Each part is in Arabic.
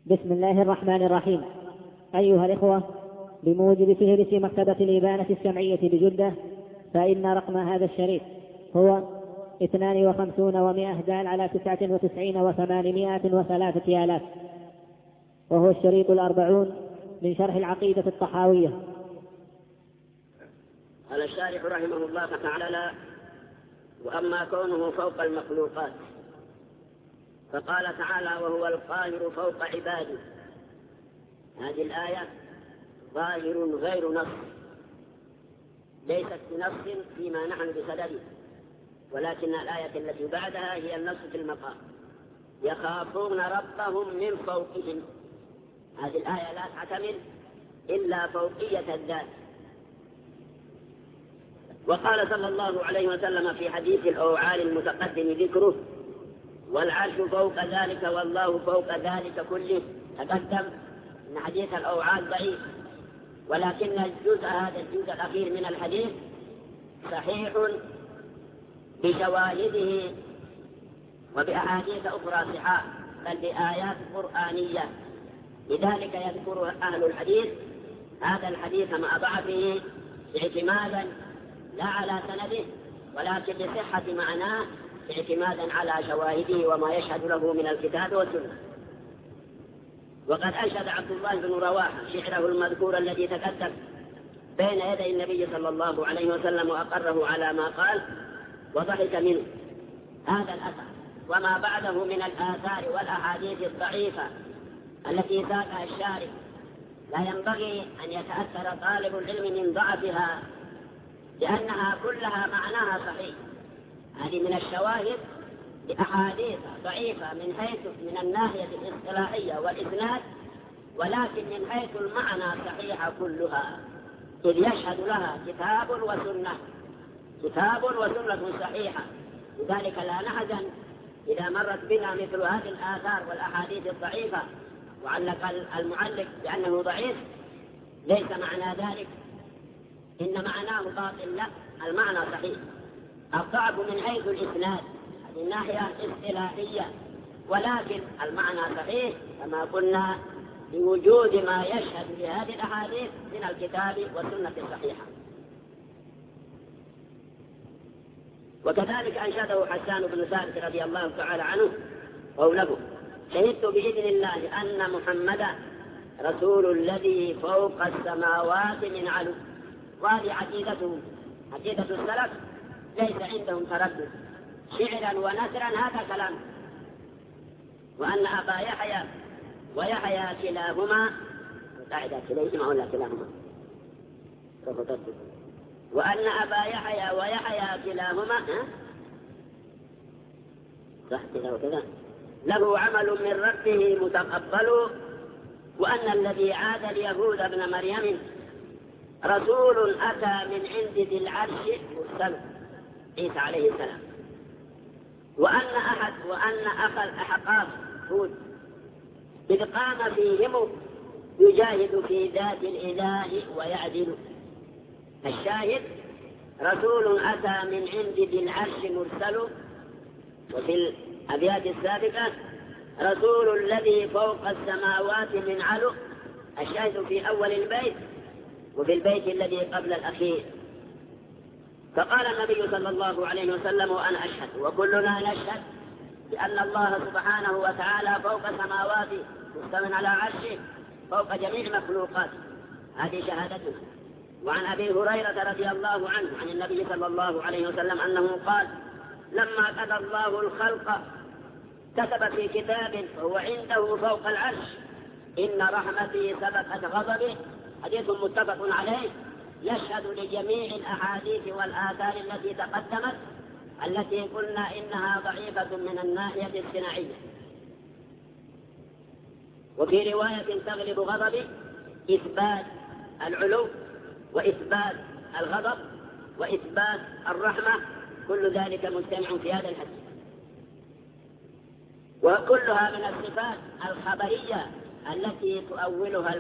بسم الله الرحمن الرحيم. أيها الإخوة، بموجب فهرس مكتبة الإبانة السمعية بجدة، فإن رقم هذا الشريط هو 52 و100 دال على 99 و803 آلاف، وهو الشريط 40 من شرح العقيدة الطحاوية. قال الشارح رحمه الله تعالى: وأما كونه فوق المخلوقات، فقال تعالى: وهو القاهر فوق عباده. هذه الآية ظاهر غير نص، ليست بنص فيما نحن بصدده، ولكن الآية التي بعدها هي النص في المقام: يخافون ربهم من فوقهم. هذه الآية لا تعتمد إلا فوقية الذات. وقال صلى الله عليه وسلم في حديث الأوعال المتقدم ذكره: والعرش فوق ذلك والله فوق ذلك كله. تقدم أن حديث الأوعال ضعيف، ولكن هذا الجزء الأخير من الحديث صحيح بشواهده وبأحاديث أخرى صحاح، بل بآيات قرآنية. لذلك يذكر أهل الحديث هذا الحديث مع ضعفه اعتمادا لا على سنده، ولكن لصحة معناه اعتمادا على شواهده وما يشهد له من الكتاب والسنة. وقد أنشد عبد الله بن رواحة شعره المذكور الذي تقدم بين يدي النبي صلى الله عليه وسلم وأقره على ما قال وضحك منه. هذا الأثر وما بعده من الآثار والأحاديث الضعيفة التي ساقها الشارع لا ينبغي أن يتأثر طالب العلم من ضعفها، لأنها كلها معناها صحيح. هذه من الشواهد لأحاديث ضعيفة من الناحية الاصطلاحية والإسناد، ولكن من حيث المعنى صحيحة كلها، إذ يشهد لها كتاب وسنة صحيحة. لذلك لا نحزن إذا مرت بنا مثل هذه الآثار والأحاديث الضعيفة وعلق المعلق بأنه ضعيف. ليس معنى ذلك إن معناه باطل، لا، المعنى صحيح. الضعف من حيث الإسناد، هذه الناحية اصطلاحية، ولكن المعنى صحيح كما قلنا بوجود ما يشهد لهذه الأحاديث من الكتاب والسنة الصحيحة. وكذلك أنشده حسان بن ثابت رضي الله تعالى عنه قوله: شهدت بإذن الله أن محمدا رسول الذي فوق السماوات من علو. وهذه عقيدتهم، عقيدة السلف، ليس عندهم تردد، شعرا ونثرا هذا كلام. وأن أبا يحيى ويحيى كلاهما وأن أبا يحيى ويحيى كلاهما له عمل من ربه متقبل، وأن الذي عاد اليهود ابن مريم رسول أتى من عند ذي العرش مرسل، عيسى عليه السلام. وأن أخا الأحقاف هود إذ قام فيهم يجاهد في ذات الإله ويعدل. الشاهد: رسول أتى من عند ذي العرش مرسل. وفي الأبيات السابقة: رسول الذي فوق السماوات من علو. الشاهد في أول البيت وفي البيت الذي قبل الأخير. فقال النبي صلى الله عليه وسلم: وأنا أشهد وكلنا نشهد بأن الله سبحانه وتعالى فوق سماواته مستوٍ على عرشه فوق جميع مخلوقاته. هذه شهادته. وعن أبي هريرة رضي الله عنه عن النبي صلى الله عليه وسلم أنه قال: لما قضى الله الخلق كتب في كتاب فهو عنده فوق العرش: إن رحمتي سبقت غضبي. حديث متفق عليه، يشهد لجميع الأحاديث والآثار التي تقدمت، التي قلنا إنها ضعيفة من الناحية الصناعية. وفي رواية تغلب غضبي إثبات العلو وإثبات الغضب وإثبات الرحمة، كل ذلك مجتمع في هذا الحديث. وكلها من الصفات الخبرية التي تؤولها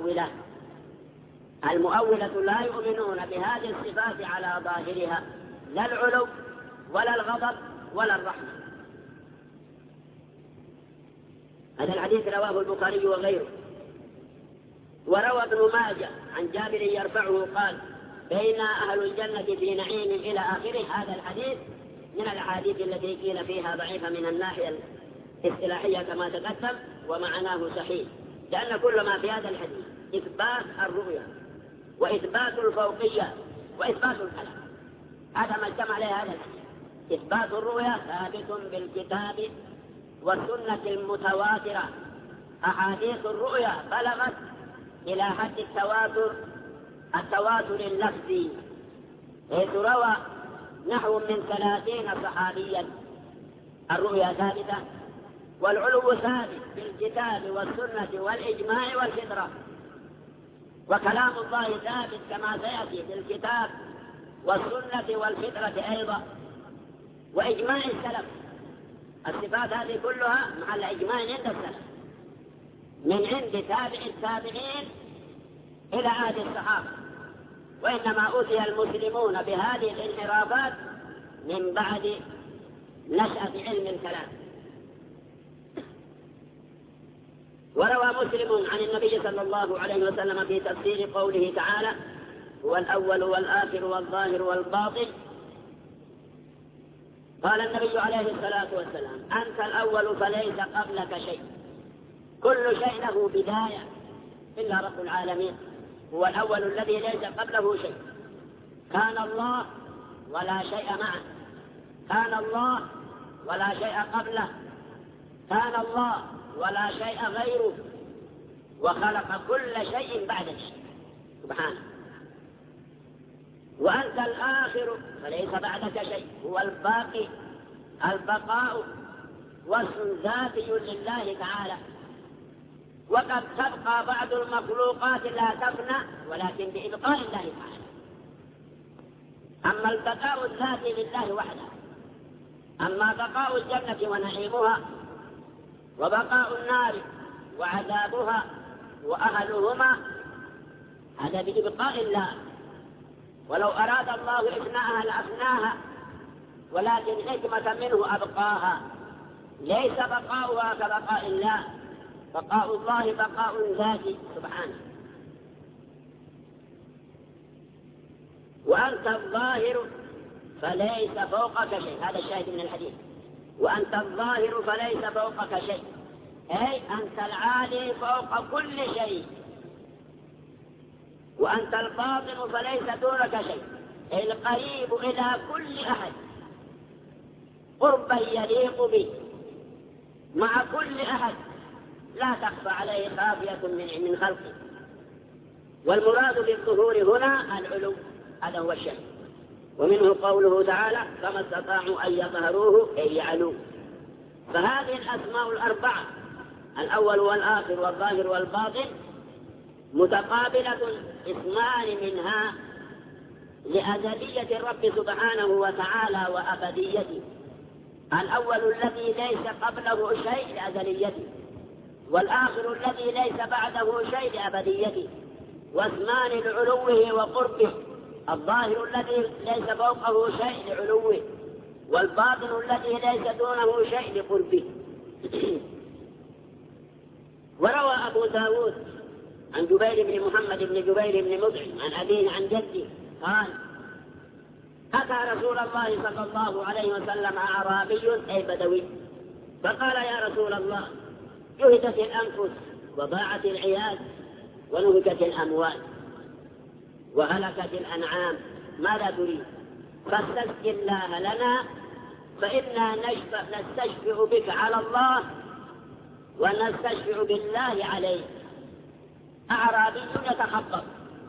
المؤولة لا يؤمنون بهذه الصفات على ظاهرها، لا العلو ولا الغضب ولا الرحمة. هذا الحديث رواه البخاري وغيره. وروى ابن ماجه عن جابر يرفعه قال: بين أهل الجنة في نعيم إلى آخره. هذا الحديث من الأحاديث التي قيل فيها ضعيفة من الناحية الاصطلاحية كما تقدم، ومعناه صحيح، لأن كل ما في هذا الحديث إثبات الرؤيا وإثبات الفوقية وإثبات الكلام. هذا ما اجتمع عليه هذا الحديث. إثبات الرؤيا ثابت بالكتاب والسنة المتواترة. أحاديث الرؤيا بلغت إلى حد التواتر اللفظي، حيث روى نحو من 30 صحابيا الرؤيا ثابتة، والعلو ثابت بالكتاب والسنة والإجماع والفطرة، وكلام الله ثابت كما سيأتي بالكتاب والسنة والفطرة أيضا، وإجماع السلف. الصفات هذه كلها محل إجماع عند السلف، من عند تابع التابعين إلى عهد الصحابة. وإنما أوتي المسلمون بهذه الانحرافات من بعد نشأة علم الكلام. وروى مسلم عن النبي صلى الله عليه وسلم في تفسير قوله تعالى: هو الأول والآخر والظاهر والباطن. قال النبي عليه الصلاة والسلام: أنت الأول فليس قبلك شيء، كل شيء له بداية إلا رب العالمين. هو الأول الذي ليس قبله شيء، كان الله ولا شيء معه، كان الله ولا شيء قبله، كان الله ولا شيء غيره، وخلق كل شيء بعد شيء سبحانه. وأنت الآخر فليس بعدك شيء، هو الباقي، البقاء واسم ذاتي لله تعالى. وقد تبقى بعض المخلوقات لا تفنى ولكن بإبقاء الله تعالى. أما البقاء الذاتي لله وحده، أما بقاء الجنة ونعيمها، وبقاء النار وعذابها وأهلهما، هذا بإبقاء الله. ولو أراد الله إفناءها لأفناها، ولكن حكمة منه أبقاها. ليس بقاؤها كبقاء الله، بقاء الله بقاء ذاتي سبحانه. وأنت الظاهر فليس فوقك شيء، هذا الشاهد من الحديث. وأنت الظاهر فليس فوقك شيء، أي أنت العالي فوق كل شيء. وأنت الباطن فليس دونك شيء، أي القريب إلى كل أحد قربا يليق به مع كل أحد، لا تخفى عليه خافية من خلقه. والمراد بالظهور هنا العلو، هذا هو الشيء. ومنه قوله تعالى: فما استطاعوا أن يظهروه أي يعلوه. فهذه الأسماء الأربعة، الأول والآخر والظاهر والباطن، متقابلة، اسمان منها لأزلية الرب سبحانه وتعالى وأبديته. الأول الذي ليس قبله شيء لأزليته، والآخر الذي ليس بعده شيء لأبديته. واسمان لعلوه وقربه، الظاهر الذي ليس فوقه شيء لعلوه، والباطن الذي ليس دونه شيء لقربه. وروى أبو داود عن جبير بن محمد بن جبير بن مطعم عن أبيه عن جده قال: أتى رسول الله صلى الله عليه وسلم أعرابي أي بدوي، فقال: يا رسول الله، جهدت الأنفس وضاعت العيال ونهكت الأموال وهلكت الأنعام، ماذا تريد؟ فاستسق الله لنا فإنا نستشفع بك على الله ونستشفع بالله عليه. أعرابي يتخبط،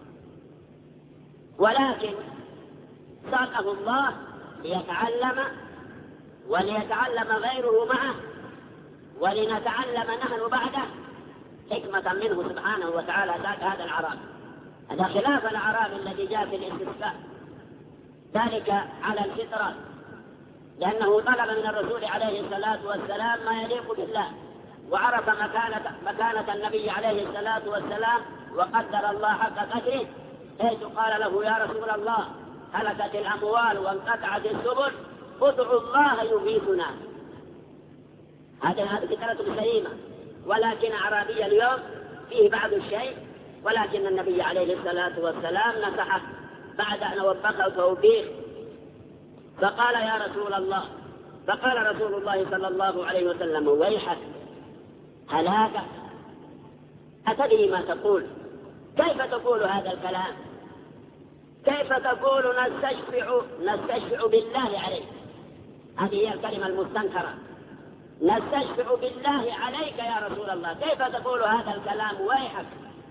ولكن ساقه الله ليتعلم وليتعلم غيره معه ولنتعلم نحن بعده حكمة منه سبحانه وتعالى. ساق هذا الأعرابي، هذا خلاف الأعرابي الذي جاء في الاستسقاء، ذلك على الفطرة، لأنه طلب من الرسول عليه الصلاة والسلام ما يليق بالله، وعرف مكانة النبي عليه الصلاة والسلام، وقدر الله حق قدره، حيث قال له: يا رسول الله، هلكت الأموال وانقطعت السبل، ادعوا الله يغيثنا. هذه فكرة سليمة، ولكن أعرابي اليوم فيه بعض الشيء، ولكن النبي عليه الصلاة والسلام نصحه بعد أن وبخه توبيخ، فقال يا رسول الله، فقال رسول الله صلى الله عليه وسلم ويحك هلاك، أتدري ما تقول؟ كيف تقول هذا الكلام؟ كيف تقول نستشفع بالله عليك؟ هذه هي الكلمة المستنكرة، نستشفع بالله عليك يا رسول الله، كيف تقول هذا الكلام؟ ويحك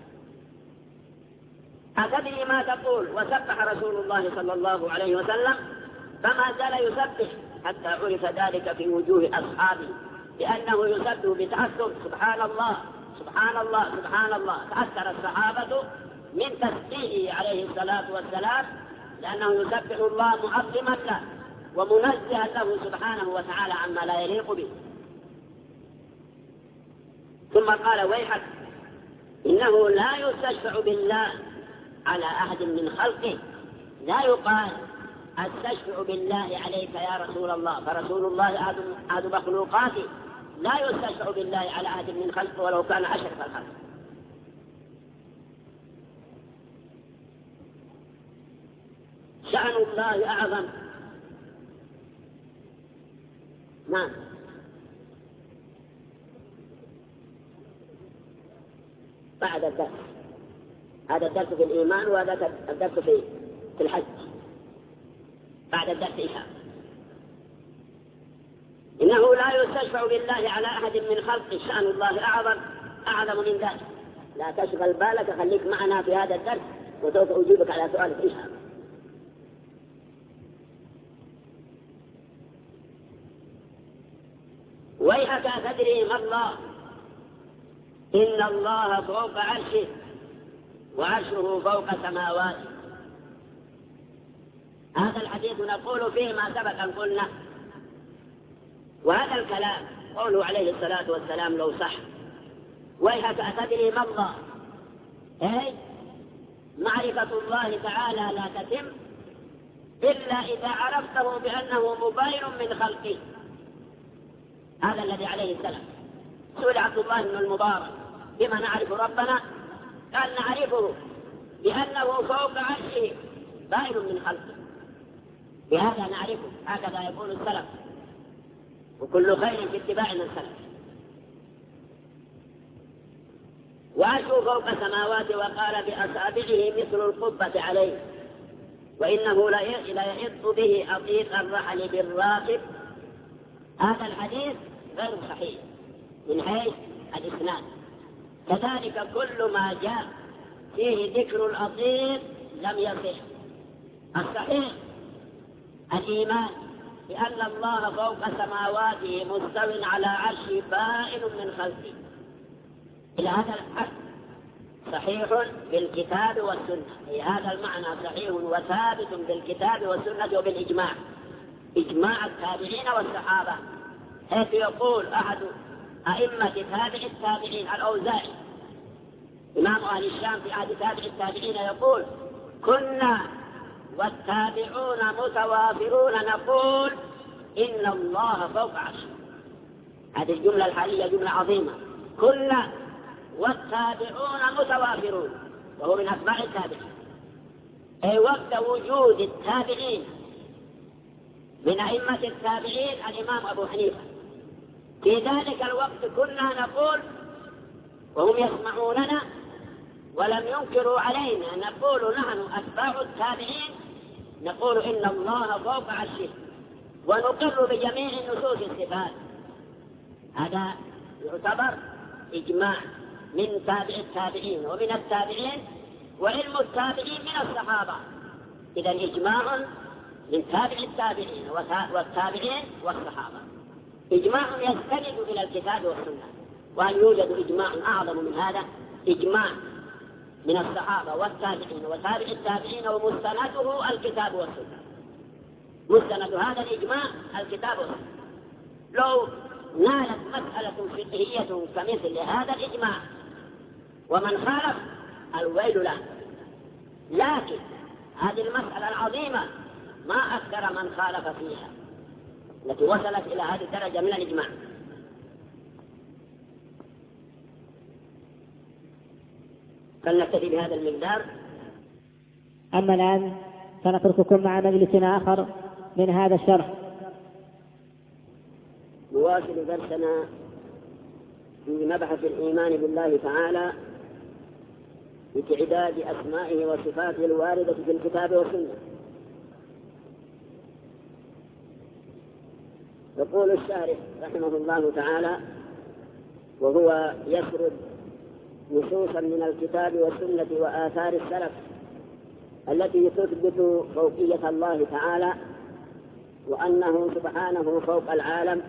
أتدري ما تقول؟ وسبح رسول الله صلى الله عليه وسلم، فما زال يسبح حتى عرف ذلك في وجوه أصحابه لأنه يسبح بتأثر، سبحان الله سبحان الله سبحان الله. تأثر الصحابة من تسبيحه عليه الصلاة والسلام لأنه يسبح الله معظما له ومنزها له سبحانه وتعالى عما لا يليق به. ثم قال ويحك إنه لا يستشفع بالله على أحد من خلقه، لا يقال استشفع بالله عليك يا رسول الله، فرسول الله أحد مخلوقاته، لا يستشفع بالله على أحد من خلقه ولو كان أشرف الخلق. شأن الله أعظم. نعم. بعد الدرس، هذا الدرس في الإيمان وهذا الدرس في الحج بعد الدرس إشاء. إنه لا يستشفع بالله على أحد من خلقه، شأن الله أعظم من ذلك. لا تشغل بالك، خليك معنا في هذا الدرس وسوف أجيبك على سؤالك إن شاء الله. ويحك تدري ما الله، إن الله فوق عرشه وعرشه فوق سماواته. هذا الحديث نقول فيه ما سبق أن قلنا، وهذا الكلام قوله عليه الصلاة والسلام لو صح. ويحك أتدري ما الله، أي معرفة الله تعالى لا تتم إلا إذا عرفته بأنه مباين من خلقه. هذا الذي عليه السلام. سئل عبد الله بن المبارك بما نعرف ربنا؟ قال نعرفه بأنه فوق عرشه باين من خلقه، بهذا نعرفه. هكذا يقول السلف، وكل خير في اتباع من السلف. وعرشه فوق سماوات، وقال بأصابعه مثل القبة عليه، وإنه لا يحط به أطيق الرحل بالراكب. هذا الحديث غير صحيح من حيث الإسناد. كذلك كل ما جاء فيه ذكر الأطيق لم يصح. الصحيح الإيمان بأن الله فوق سماواته مستو على عرشه بائن من خلقه. إلى هذا الحد صحيح بالكتاب والسنة، في هذا المعنى صحيح وثابت بالكتاب والسنة وبالإجماع، إجماع التابعين والصحابة. حيث يقول أحد أئمة تابع التابعين الأوزاعي إمام أهل الشام في عهد تابع التابعين يقول كنا والتابعون متوافرون نقول إن الله فوق عرشه. هذه الجملة الحالية جملة عظيمة. كنا والتابعون متوافرون، وهو من أتباع التابعين، أي وقت وجود التابعين من أئمة التابعين الإمام أبو حنيفة. في ذلك الوقت كنا نقول وهم يسمعوننا ولم ينكروا علينا، نقول نحن أتباع التابعين نقول إن الله فوق عرشه، ونقر بجميع نصوص الصفات. هذا يعتبر إجماع من تابع التابعين ومن التابعين، وعلم التابعين من الصحابة. إذا إجماع من تابع التابعين والتابعين والصحابة، إجماع يستند إلى الكتاب والسنة. وهل يوجد إجماع أعظم من هذا؟ إجماع من الصحابة والتابعين وتابع التابعين ومستنده الكتاب والسنة. مستند هذا الإجماع الكتاب والسنة. لو نالت مسألة فقهية كمثل هذا الإجماع ومن خالف الويل له، لكن هذه المسألة العظيمة ما أكثر من خالف فيها التي وصلت إلى هذه الدرجة من الإجماع. فلنكتفي بهذا المقدار. أما الآن فنترككم مع مجلس آخر من هذا الشرح. نواصل درسنا في مبحث الإيمان بالله تعالى بتعداد أسمائه وصفاته الواردة في الكتاب والسنة. يقول الشارح رحمه الله تعالى وهو يسرد نصوصا من الكتاب والسنة وآثار السلف التي تثبت فوقية الله تعالى وأنه سبحانه فوق العالم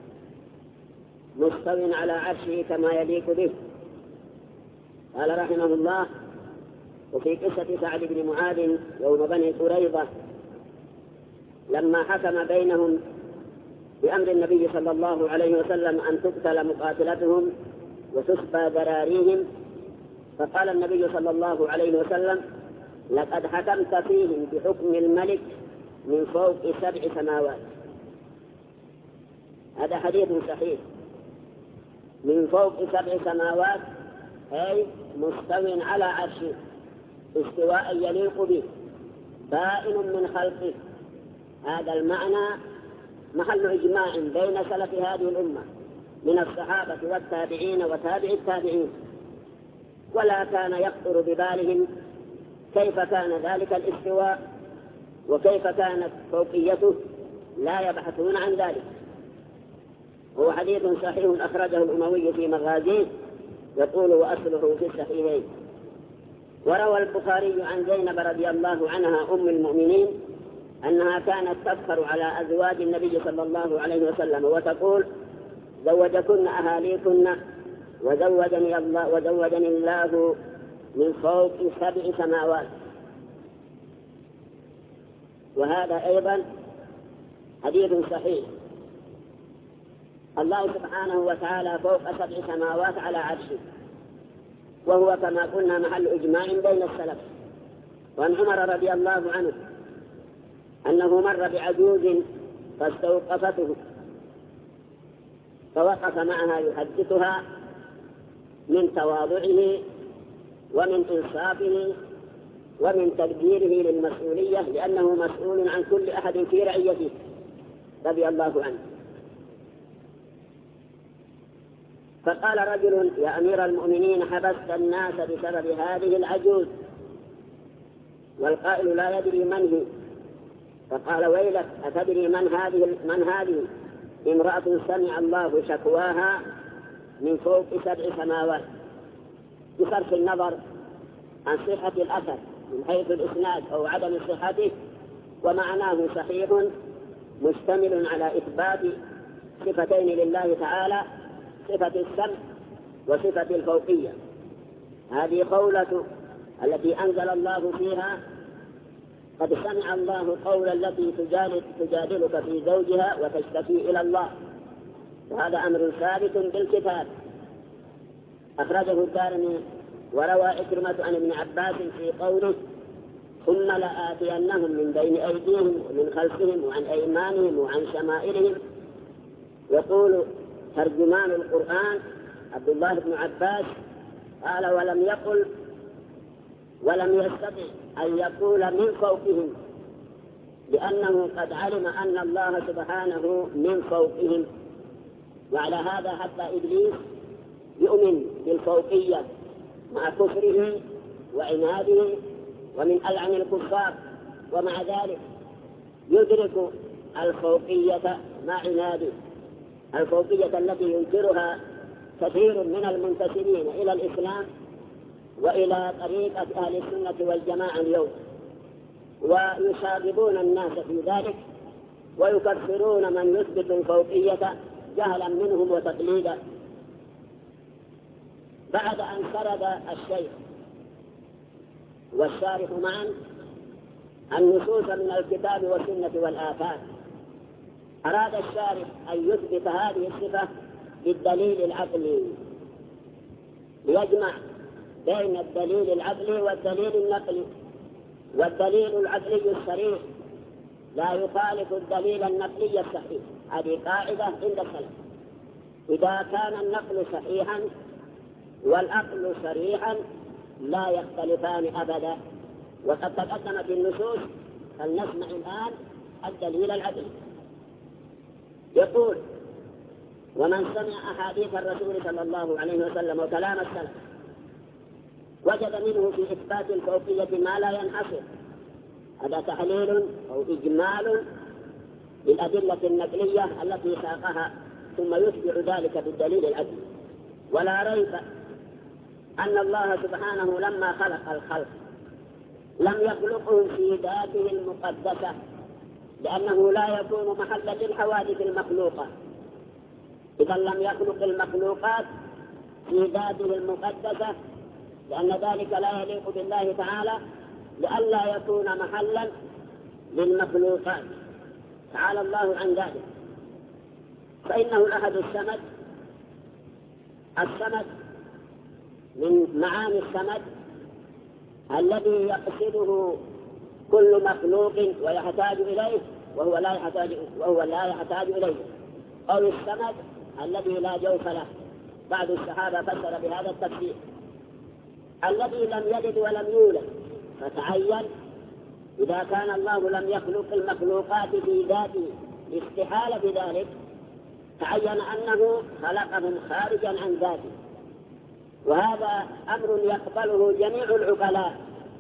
مستو على عرشه كما يليق به. قال رحمه الله: وفي قصة سعد بن معاذ يوم بني قريظة لما حكم بينهم بأمر النبي صلى الله عليه وسلم أن تقتل مقاتلتهم وتسبى ذراريهم، فقال النبي صلى الله عليه وسلم: لقد حكمت فيهم بحكم الملك من فوق 7 سماوات. هذا حديث صحيح. من فوق 7 سماوات أي مستو على عرشه استواء يليق به بائن من خلقه. هذا المعنى محل إجماع بين سلف هذه الأمة من الصحابة والتابعين وتابع التابعين، ولا كان يخطر ببالهم كيف كان ذلك الاستواء وكيف كانت فوقيته، لا يبحثون عن ذلك. هو حديث صحيح أخرجه الأموي في مغازيه، يقول وأصله في الصحيحين. وروى البخاري عن زينب رضي الله عنها أم المؤمنين أنها كانت تفخر على أزواج النبي صلى الله عليه وسلم وتقول: زوجكن أهاليكن وزوجني الله من فوق 7 سماوات. وهذا أيضا حديث صحيح. الله سبحانه وتعالى فوق 7 سماوات على عرشه، وهو كما قلنا محل إجماع بين السلف. وعن عمر رضي الله عنه أنه مر بعجوز فاستوقفته فوقف معها يحدثها من تواضعه ومن إنصافه ومن تقديره للمسؤولية، لأنه مسؤول عن كل أحد في رعيته رضي الله عنه. فقال رجل: يا أمير المؤمنين، حبست الناس بسبب هذه العجوز، والقائل لا يدري من هي. فقال: ويلك، أتدري من هذه؟ امرأة سمع الله شكواها من فوق 7 سماوات. بصرف النظر عن صحة الأثر من حيث الإسناد أو عدم صحته، ومعناه صحيح مشتمل على إثبات صفتين لله تعالى: صفة السمع وصفة الفوقية. هذه قولة التي أنزل الله فيها: قد سمع الله قول التي تجادلك في زوجها وتشتكي إلى الله. وهذا أمر ثابت بالكتاب. أخرجه الدارمي. وروى عكرمة عن ابن عباس في قوله: ثم لآتينهم من بين أيديهم ومن خلفهم وعن أيمانهم وعن شمائلهم. يقول ترجمان القرآن عبد الله بن عباس قال: ولم يستطع أن يقول من فوقهم، لأنه قد علم أن الله سبحانه من فوقهم. وعلى هذا حتى إبليس يؤمن بالفوقية مع كفره وعناده ومن ألعن الكفار، ومع ذلك يدرك الفوقية مع عناده، الفوقية التي ينكرها كثير من المنتسبين إلى الإسلام وإلى طريقة أهل السنة والجماعة اليوم، ويشاغبون الناس في ذلك ويكفرون من يثبت الفوقية جهلا منهم وتقليدا. بعد أن سرد الشيخ والشارح معا النصوص من الكتاب والسنة والآثار، أراد الشارح أن يثبت هذه الصفة بالدليل العقلي، ليجمع بين الدليل العقلي والدليل النقلي. والدليل العقلي الصريح لا يخالف الدليل النقلي الصحيح. هذه قاعدة عند السلف: إذا كان النقل صحيحا والعقل صريحا لا يختلفان أبدا. وقد تقدمت النصوص، فلنسمع الآن الدليل العدل. يقول: ومن سمع أحاديث الرسول صلى الله عليه وسلم وكلام السلف وجد منه في إثبات الفوقية ما لا ينحصر. هذا تحليل أو إجمال للأدلة النقلية التي ساقها، ثم يتبع ذلك بالدليل العدل. ولا ريب أن الله سبحانه لما خلق الخلق لم يخلقهم في ذاته المقدسة، لأنه لا يكون محلا للحوادث المخلوقة. إذا لم يخلق المخلوقات في ذاته المقدسة، لأن ذلك لا يليق بالله تعالى، لئلا يكون محلا للمخلوقات، تعالى الله عن ذلك. فإنه الأحد الصمد. الصمد من معاني الصمد الذي يقصده كل مخلوق ويحتاج إليه وهو لا يحتاج إليه، أو الصمد الذي لا جوف له. بعض الصحابة فسر بهذا التفسير: الذي لم يلد ولم يولد. فتعين إذا كان الله لم يخلق المخلوقات في ذاته استحالة بذلك، تعين أنه خلقهم خارجا عن ذاته. وهذا أمر يقبله جميع العقلاء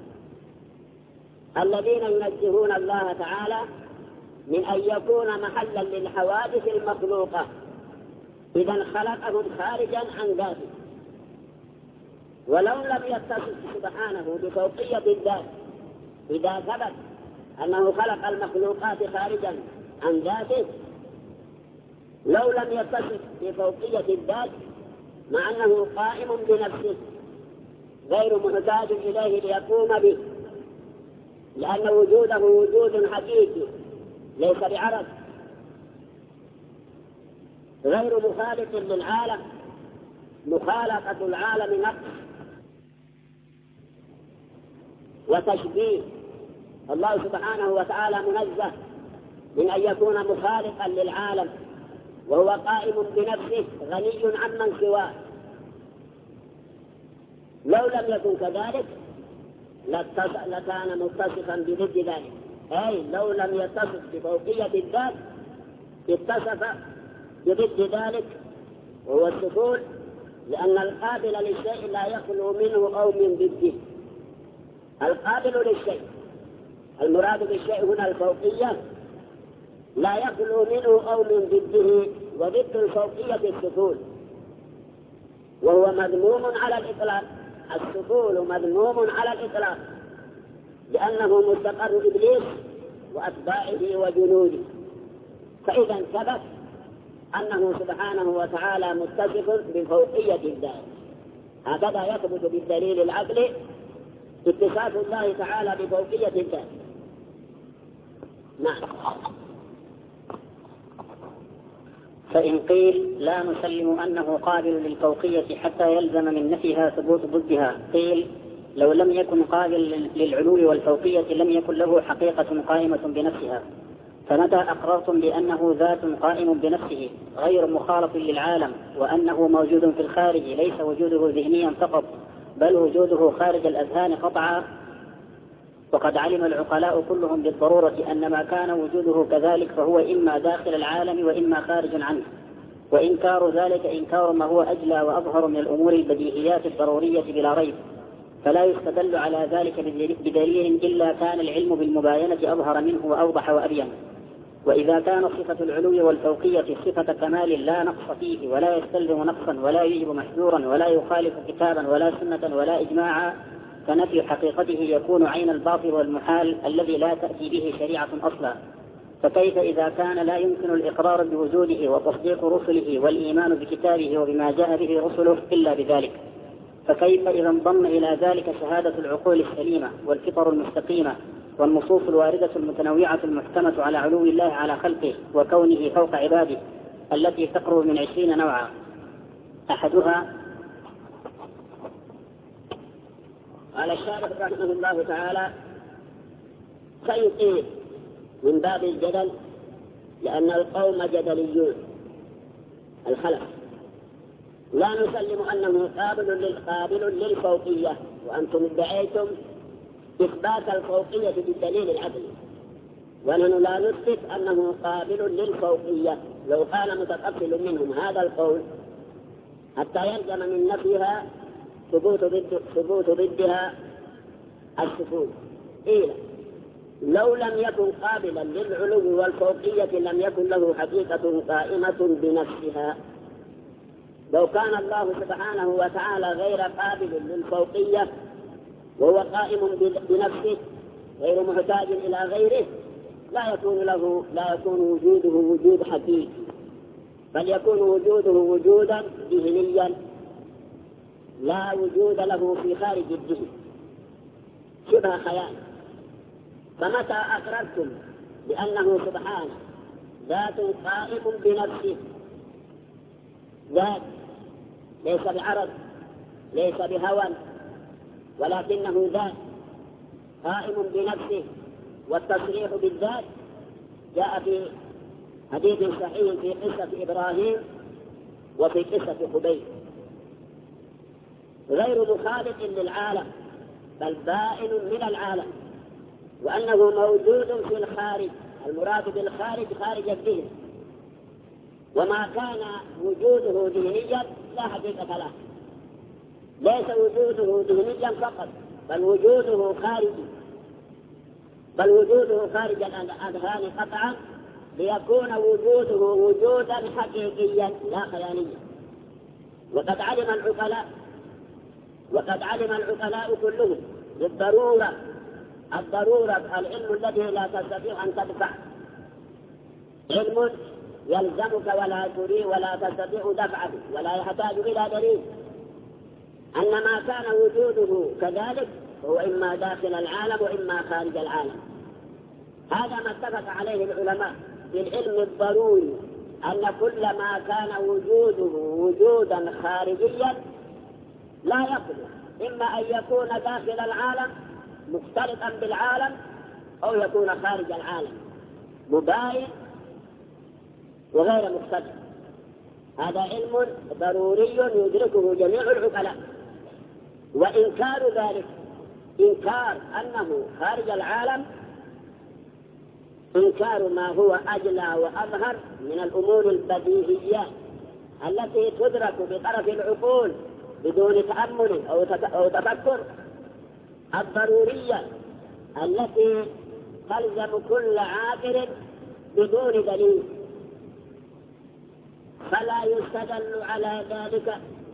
الذين ينزهون الله تعالى من أن يكون محلا للحوادث المخلوقة. إذا خلقهم خارجا عن ذاته. ولو لم يتصف سبحانه بفوقية الذات، إذا ثبت أنه خلق المخلوقات خارجا عن ذاته، لو لم يتصف بفوقية الذات مع أنه قائم بنفسه غير محتاج إليه ليقوم به، لأن وجوده وجود حقيقي ليس بعرض، غير مخالف للعالم. مخالفة العالم نقص وتشبيه. الله سبحانه وتعالى منزه من أن يكون مخالفا للعالم، وهو قائم بنفسه غني عمن سواه. لو لم يكن كذلك لكان متصفا بضد ذلك، أي لو لم يتصف بفوقية الذات اتصف بضد ذلك، وهو السفول، لأن القابل للشيء لا يخلو منه أو من ضده. القابل للشيء، المراد بالشيء هنا الفوقية، لا يخلو منه أو من ضده، وضد الفوقية السفول، وهو مذموم على الإطلاق. السفول مذموم على الإطلاق، لأنه مستقر إبليس وأتباعه وجنوده. فإذا ثبت أنه سبحانه وتعالى متصف بفوقية الذات. هكذا يثبت بالدليل العقلي اتصاف الله تعالى بفوقية الذات. نعم. فإن قيل لا نسلم أنه قابل للفوقية حتى يلزم من نفيها ثبوت ضدها، قيل لو لم يكن قابل للعلو والفوقية لم يكن له حقيقة قائمة بنفسها. فمتى أقررتم بأنه ذات قائم بنفسه غير مخالط للعالم، وأنه موجود في الخارج ليس وجوده ذهنيا فقط بل وجوده خارج الأذهان قطعا، وقد علم العقلاء كلهم بالضرورة أن ما كان وجوده كذلك فهو إما داخل العالم وإما خارج عنه، وإنكار ذلك إنكار ما هو أجلى وأظهر من الأمور البديهيات الضرورية بلا ريب، فلا يستدل على ذلك بدليل إلا كان العلم بالمباينة أظهر منه وأوضح وأبين. وإذا كان صفة العلو والفوقية صفة كمال لا نقص فيه ولا يستلزم نقصا ولا يجب محذورا ولا يخالف كتابا ولا سنة ولا إجماعا، فنفي حقيقته يكون عين الباطل والمحال الذي لا تأتي به شريعة أصلا. فكيف إذا كان لا يمكن الإقرار بوجوده وتصديق رسله والإيمان بكتابه وبما جاء به رسله إلا بذلك؟ فكيف إذا انضم إلى ذلك شهادة العقول السليمة والفطر المستقيمة والنصوص الواردة المتنوعة المحكمة على علو الله على خلقه وكونه فوق عباده التي تقرب من 20 نوعا؟ أحدها قال الشارح رحمه الله تعالى: فيقيل من باب الجدل، لأن القوم جدليون الخلق، لا نسلم أنه قابل للفوقية، وأنتم ادعيتم إثبات الفوقية بالدليل العقلي، ونحن لا نثبت أنه قابل للفوقية. لو قال متقبل منهم هذا القول حتى يلزم من نفيها ثبوت ضدها السكون، قيل لو لم يكن قابلا للعلو والفوقية لم يكن له حقيقة قائمة بنفسها. لو كان الله سبحانه وتعالى غير قابل للفوقية وهو قائم بنفسه غير محتاج إلى غيره لا يكون وجوده وجود حقيقي، بل يكون وجوده وجودا ذهنيا لا وجود له في خارج الذهن، شبه خيال. فمتى أقررتم بأنه سبحانه ذات قائم بنفسه، ذات ليس بعرض ليس بهوى ولكنه ذات قائم بنفسه، والتصريح بالذات جاء في حديث صحيح في قصة إبراهيم وفي قصة قبيل، غير مخالف للعالم بل بائن من العالم، وأنه موجود في الخارج. المراد بالخارج خارج الذهن، وما كان وجوده ذهنيا لا حقيقة له، ليس وجوده ذهنيا فقط بل وجوده خارج الأذهان قطعا، ليكون وجوده وجودا حقيقيا لا خياليا. وقد علم العقلاء كلهم بالضرورة العلم الذي لا تستطيع أن تدفع، علم يلزمك ولا تري ولا تستطيع دفعه ولا يحتاج إلى دليل، أن ما كان وجوده كذلك هو إما داخل العالم وإما خارج العالم. هذا ما اتفق عليه العلماء بالعلم الضروري، أن كل ما كان وجوده وجودا خارجيا لا يقبل إما أن يكون داخل العالم مختلطا بالعالم أو يكون خارج العالم مباين وغير مختلف. هذا علم ضروري يدركه جميع العقلاء، وإنكار ذلك إنكار أنه خارج العالم إنكار ما هو أجلى وأظهر من الأمور البديهيات التي تدرك بطرف العقول بدون تأمل أو تفكر، الضرورية التي تلزم كل عاقل بدون دليل. فلا يستدل على ذلك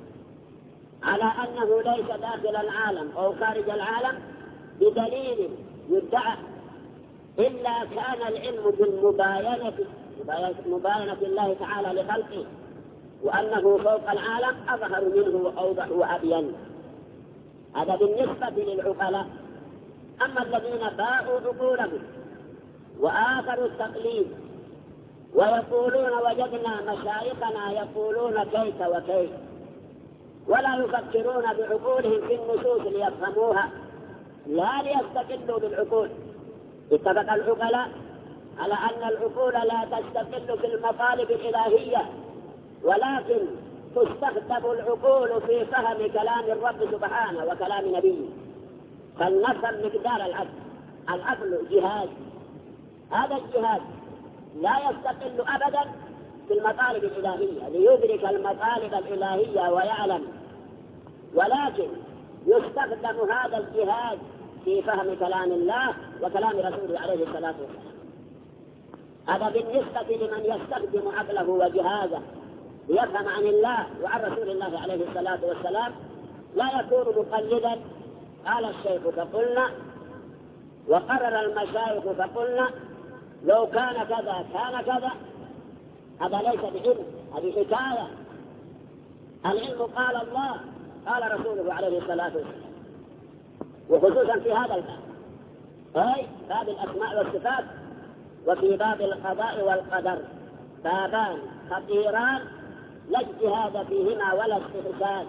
على أنه ليس داخل العالم أو خارج العالم بدليل يدعى، إلا كان العلم بالمباينة الله تعالى لخلقه، وأنه فوق العالم أظهر منه وأوضح وأبين. هذا بالنسبة للعقلاء. أما الذين باعوا عقولهم وآخروا التقليد ويقولون وجدنا مشايخنا يقولون كيف وكيف، ولا يفكرون بعقولهم في النصوص ليفهموها لا ليستقلوا بالعقول. اتفق العقلاء على أن العقول لا تستقل في المطالب الإلهية، ولكن تستخدم العقول في فهم كلام الرب سبحانه وكلام نبيه. فلنفهم مقدار العقل جهاد، هذا الجهاد لا يستقل أبدا في المطالب الإلهية ليدرك المطالب الإلهية ويعلم، ولكن يستخدم هذا الجهاد في فهم كلام الله وكلام رسوله عليه الصلاة والسلام. هذا بالنسبة لمن يستخدم عقله وجهازه ليفهم عن الله وعن رسول الله عليه الصلاة والسلام، لا يكون مقلدا. قال الشيخ فقلنا، وقرر المشايخ فقلنا، لو كان كذا كان كذا. هذا ليس بعلم، هذه حكاية. العلم قال الله قال رسوله عليه الصلاة والسلام، وخصوصا في هذا الباب، أي باب الأسماء والصفات، وفي باب القضاء والقدر، بابان خطيران لا اجتهاد فيهما ولا استحسان،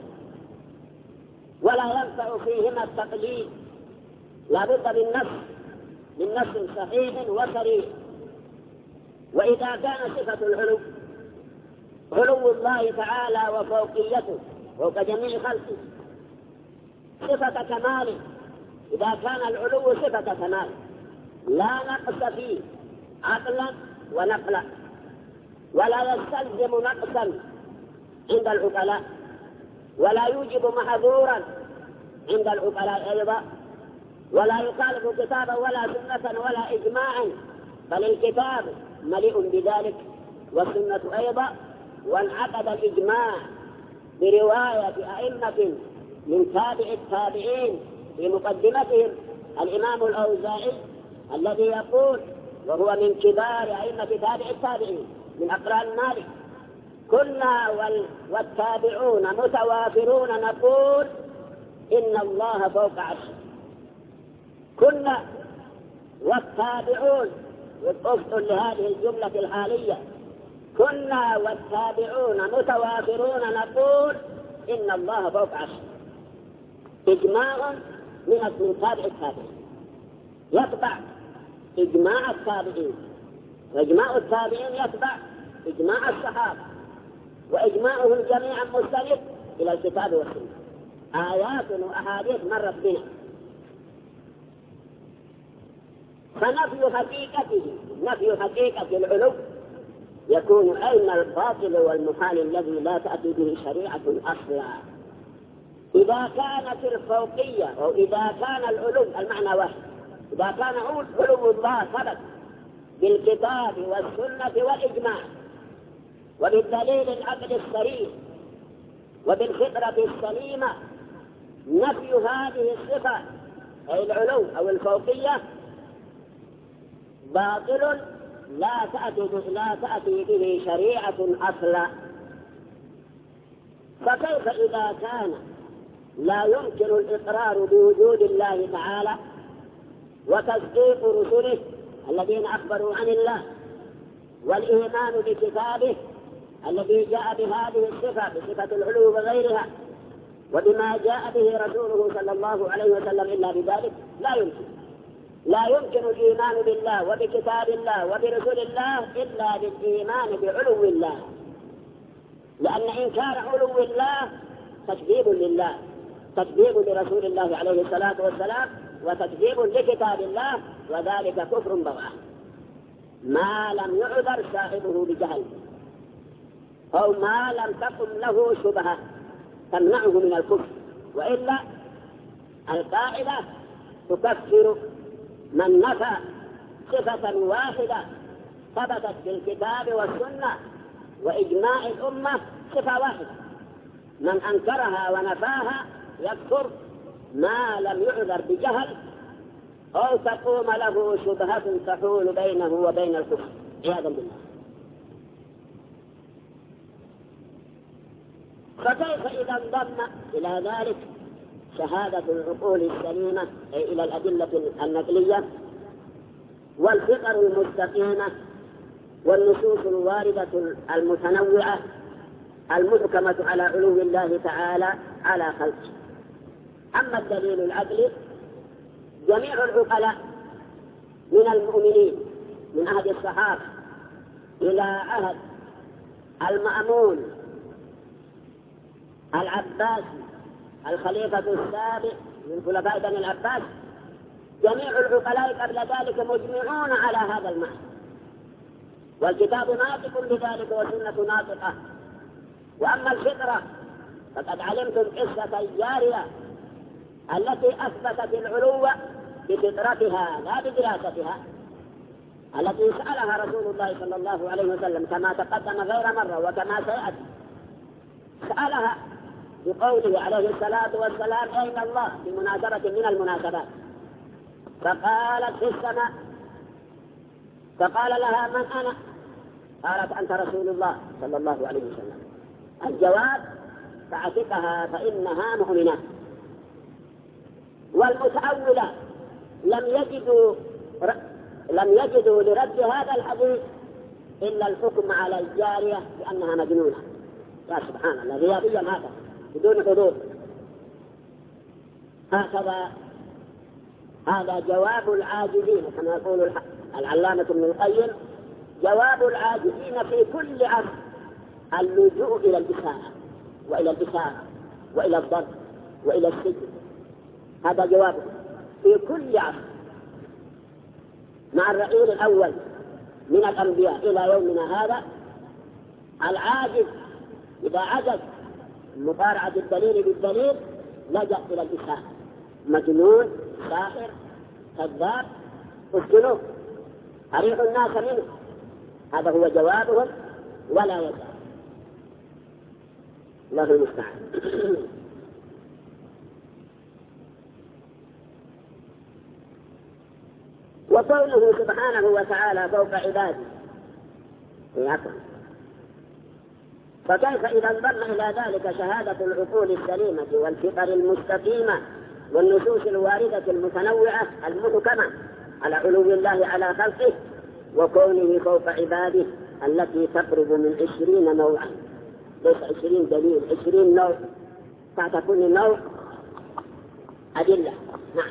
ولا ينفع فيهما التقليد، لا بد من نص صحيح وصريح. وإذا كان صفة العلو علو الله تعالى وفوقيته فوق جميع خلقه صفة كمال. إذا كان العلو صفة كمال لا نقص فيه عقلا ونقلا، ولا يستلزم نقصا عند العقلاء، ولا يوجب محظورا عند العقلاء أيضا، ولا يخالف كتابا ولا سنة ولا إجماعا، بل الكتاب مليء بذلك والسنة أيضا. وانعقد الإجماع برواية أئمة من تابع التابعين في مقدمتهم الإمام الأوزاعي الذي يقول، وهو من كبار أئمة تابع التابعين من أقران مالك: كنا والتابعون متوافرون نقول إن الله فوق عرشه. كنا والتابعون، والأفضل لهذه الجملة الحالية، كنا والتابعون متوافرون نقول إن الله فوق عرشه. إجماع من تابع التابعين يتبع إجماع التابعين، وإجماع التابعين يتبع إجماع الصحابة، وإجماعهم جميعا مستند إلى الكتاب والسنة. آيات وأحاديث مرت بنا. نفي حقيقة العلو يكون أين الباطل والمحال الذي لا تأتي به شريعة أصلا. إذا كانت الفوقية أو إذا كان العلو المعنى واحد، إذا كان علو الله ثبت بالكتاب والسنة والإجماع وبالدليل العقل الصريح وبالفطرة السليمة، نفي هذه الصفة أي العلو أو الفوقية باطل لا تأتي به شريعة أصلا. فكيف إذا كان لا يمكن الإقرار بوجود الله تعالى وتصديق رسله الذين أخبروا عن الله والإيمان بكتابه الذي جاء بهذه الصفة بصفة العلو وغيرها وبما جاء به رسوله صلى الله عليه وسلم إلا بذلك؟ لا يمكن الإيمان بالله وبكتاب الله وبرسول الله إلا بالإيمان بعلو الله، لأن إنكار علو الله تكذيب لله، تكذيب لرسول الله عليه الصلاة والسلام، وتكذيب لكتاب الله، وذلك كفر بواح ما لم يعذر صاحبه بجهل أو ما لم تقم له شبهة تمنعه من الكفر. وإلا القاعدة تكفر من نفى صفة واحدة ثبتت في الكتاب والسنة وإجماع الأمة، صفة واحدة، من أنكرها ونفاها يكفر ما لم يعذر بجهل أو تقوم له شبهة تحول بينه وبين الكفر عياذا بالله. فكيف إذا انضم إلى ذلك شهادة العقول السليمة أي إلى الأدلة النقلية والفطر المستقيمة والنصوص الواردة المتنوعة المحكمة على علو الله تعالى على خلقه. أما الدليل العقلي، جميع العقلاء من المؤمنين من عهد الصحابة إلى عهد المأمون العباسي الخليفة السابق من خلفاء بني العباس، جميع العقلاء قبل ذلك مجمعون على هذا المعنى، والكتاب ناطق بذلك والسنة ناطقة. وأما الفطرة فقد علمتم قصة الجارية التي أثبتت العلو بفطرتها لا بدراستها، التي سألها رسول الله صلى الله عليه وسلم كما تقدم غير مرة وكما سيأتي، سألها بقوله عليه الصلاة والسلام: أين الله؟ بمناسبة من المناسبات، فقالت: في السماء. فقال لها: من أنا؟ قالت: أنت رسول الله صلى الله عليه وسلم. الجواب: فاعتقها فإنها مؤمنة. والمتأولة لم يجدوا لرد هذا الحديث إلا الحكم على الجارية بأنها مجنونة. يا سبحان الله، غيابيا هذا بدون حدود. هذا جواب العاجزين كما يقول العلامة ابن القيم: جواب العاجزين في كل عصر اللجوء إلى الإساءة وإلى الإساءة وإلى الضرب وإلى السجن. هذا جوابه في كل عصر مع الرعيل الأول من الأنبياء إلى يومنا هذا. العاجز إذا عجز مطارعة الدليل بالدليل لجأ إلى الإساءة، مجنون، ساحر، كذاب، اسجنوه، أريحوا الناس منه. هذا هو جوابهم ولا يزال. الله المستعان. وقوله سبحانه وتعالى فوق عباده فكيف إذا انضم إلى ذلك شهادة العقول السليمة والفطر المستقيمة والنصوص الواردة المتنوعة المحكمة على علو الله على خلقه وكونه فوق عباده التي تقرب من 20 نوعا، ليس 20 دليل، 20 نوع، تحت كل نوع أدلة. نعم.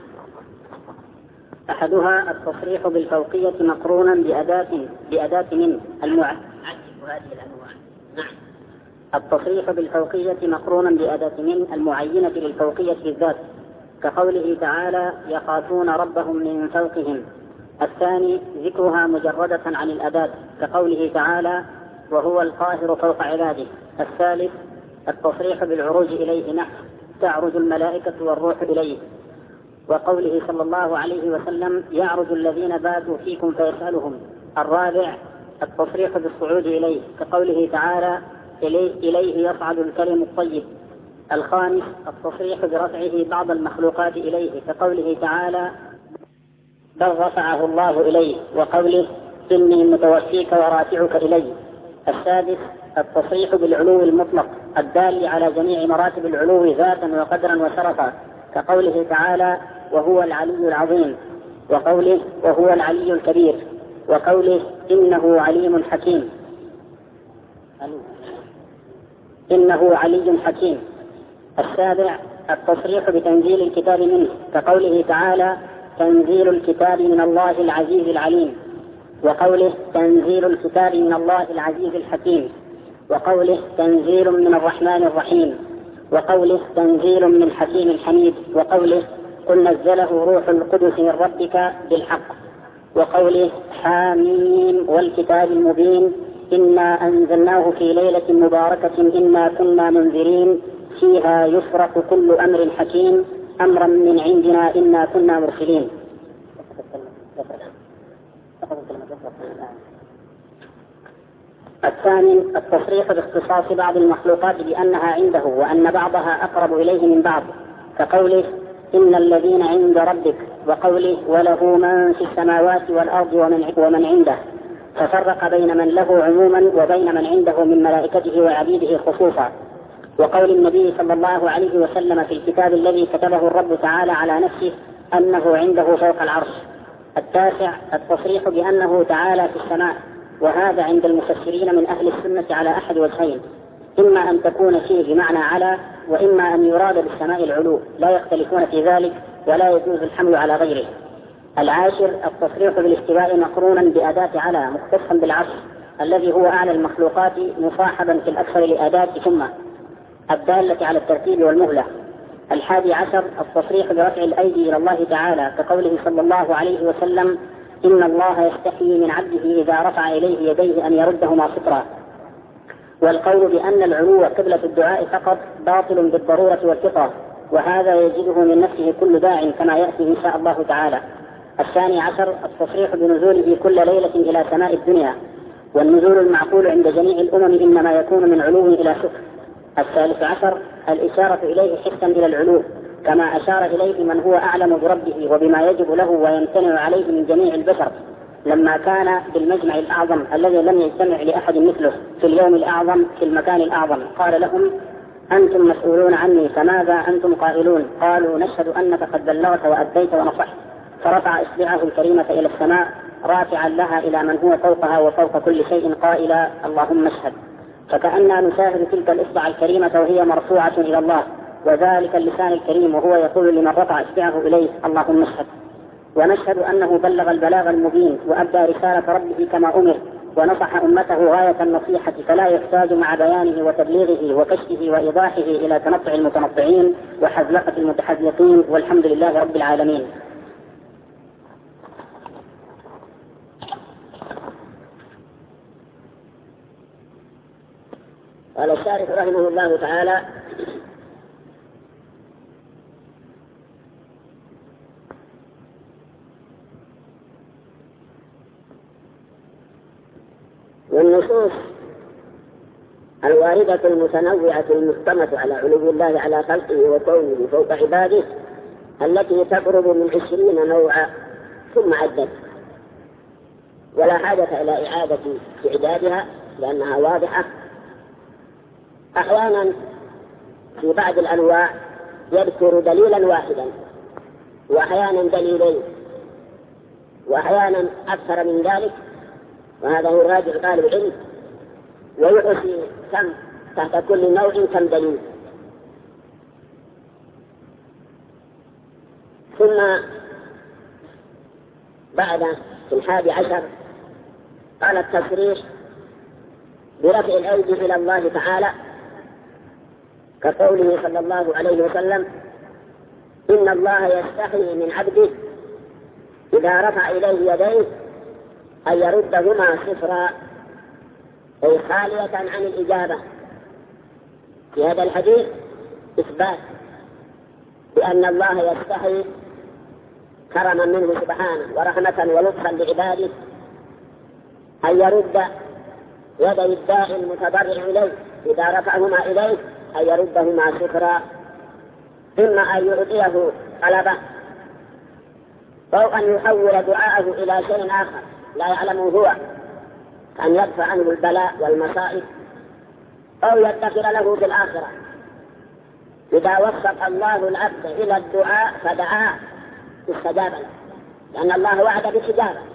أحدها التصريح بالفوقية مقرونا بأداة من هذه الأنواع. نعم. التصريح بالفوقية مقرونا بأداة من المعينة للفوقية بالذات، كقوله تعالى يخافون ربهم من فوقهم. الثاني ذكرها مجردة عن الأداة، كقوله تعالى وهو القاهر فوق عباده. الثالث التصريح بالعروج إليه، نحو تعرج الملائكة والروح إليه، وقوله صلى الله عليه وسلم يعرج الذين باتوا فيكم فيسألهم. الرابع التصريح بالصعود إليه، كقوله تعالى إليه يصعد الكلم الطيب. الخامس التصريح برفعه بعض المخلوقات إليه، كقوله تعالى بل رفعه الله إليه، وقوله إني متوفيك ورافعك إلي. السادس التصريح بالعلو المطلق الدال على جميع مراتب العلو ذاتا وقدرا وشرفا، كقوله تعالى وهو العلي العظيم، وقوله وهو العلي الكبير، وقوله إنه عليم حكيم. إنه علي حكيم. السابع التصريح بتنزيل الكتاب منه، كقوله تعالى تنزيل الكتاب من الله العزيز العليم، وقوله تنزيل الكتاب من الله العزيز الحكيم، وقوله تنزيل من الرحمن الرحيم، وقوله تنزيل من حكيم حميد، وقوله قل نزله روح القدس من ربك بالحق، وقوله حاميم والكتاب المبين إنا أنزلناه في ليلة مباركة إنا كنا منذرين فيها يفرق كل أمر حكيم أمرا من عندنا إنا كنا مرسلين. الثاني التصريح باختصاص بعض المخلوقات بأنها عنده وأن بعضها أقرب إليه من بعض، كقوله إن الذين عند ربك، وقوله وله من في السماوات والأرض ومن عنده، ففرق بين من له عموما وبين من عنده من ملائكته وعبيده خصوصا. وقول النبي صلى الله عليه وسلم في الكتاب الذي كتبه الرب تعالى على نفسه أنه عنده فوق العرش. التاسع التصريح بأنه تعالى في السماء، وهذا عند المفسرين من أهل السنة على أحد وجهين، إما أن تكون فيه بمعنى على، وإما أن يراد بالسماء العلو، لا يختلفون في ذلك ولا يجوز الحمل على غيره. العاشر التصريح بالاستواء مقرونا بأداة على مختصا بالعرش الذي هو أعلى المخلوقات مصاحبا في الأكثر لأداة ثم الدالة على الترتيب والمهلة. الحادي عشر التصريح برفع الأيدي إلى الله تعالى، كقوله صلى الله عليه وسلم إن الله يستحيي من عبده إذا رفع إليه يديه أن يردهما سطرا. والقول بأن العلو قبلة الدعاء فقط باطل بالضرورة والفطرة، وهذا يجده من نفسه كل داع كما يأتي إن شاء الله تعالى. الثاني عشر التصريح بنزوله كل ليلة إلى سماء الدنيا، والنزول المعقول عند جميع الأمم إنما يكون من علو إلى سفل. الثالث عشر الإشارة إليه حسا إلى العلو، كما أشار إليه من هو أعلم بربه وبما يجب له ويمتنع عليه من جميع البشر، لما كان بالمجمع الأعظم الذي لم يجتمع لأحد مثله في اليوم الأعظم في المكان الأعظم، قال لهم أنتم مسؤولون عني فماذا أنتم قائلون؟ قالوا نشهد أنك قد بلغت وأديت ونصحت. فرفع إصبعه الكريمة إلى السماء رافعا لها إلى من هو فوقها وفوق كل شيء قائلا اللهم اشهد. فكأننا نشاهد تلك الإصبع الكريمة وهي مرفوعة إلى الله، وذلك اللسان الكريم وهو يقول لمن رفع إصبعه إليه اللهم اشهد. ونشهد أنه بلغ البلاغ المبين وأدى رسالة ربه كما أمر، ونصح أمته غاية النصيحة، فلا يحتاج مع بيانه وتبليغه وكشفه وإيضاحه إلى تنطع المتنطعين وحزلقة المتحزلقين، والحمد لله رب العالمين. قال الشارح رحمه الله تعالى: والنصوص الواردة المتنوعة المحكمة على علو الله على خلقه وكونه فوق عباده التي تقرب من 20 نوعا ثم عدت، ولا حاجة إلى إعادة إعدادها لأنها واضحة. أحيانا في بعض الأنواع يذكر دليلا واحدا، وأحيانا دليلين، وأحيانا أكثر من ذلك، وهذا هو راجع طالب العلم، ويحصي كم تحت كل نوع كم دليل. ثم بعد 11 قال التصريح برفع الأيدي إلى الله تعالى، كقوله صلى الله عليه وسلم: إن الله يستحي من عبده إذا رفع إليه يديه أن يردهما صفرا، أي خالية عن الإجابة. في هذا الحديث إثبات بأن الله يستحي كرما منه سبحانه ورحمة ولطفا لعباده أن يرد يدي الداعي المتضرع إليه إذا رفعهما إليه، أن يردهما صفرا، إما أن يعطيه طلبه أو أن يحول دعاءه إلى شيء آخر لا يعلمه هو، أن يدفع عنه البلاء والمصائب، أو يدخر له في الآخرة. إذا وفق الله العبد إلى الدعاء فدعاه استجاب له، لأن الله وعد بالاستجابة.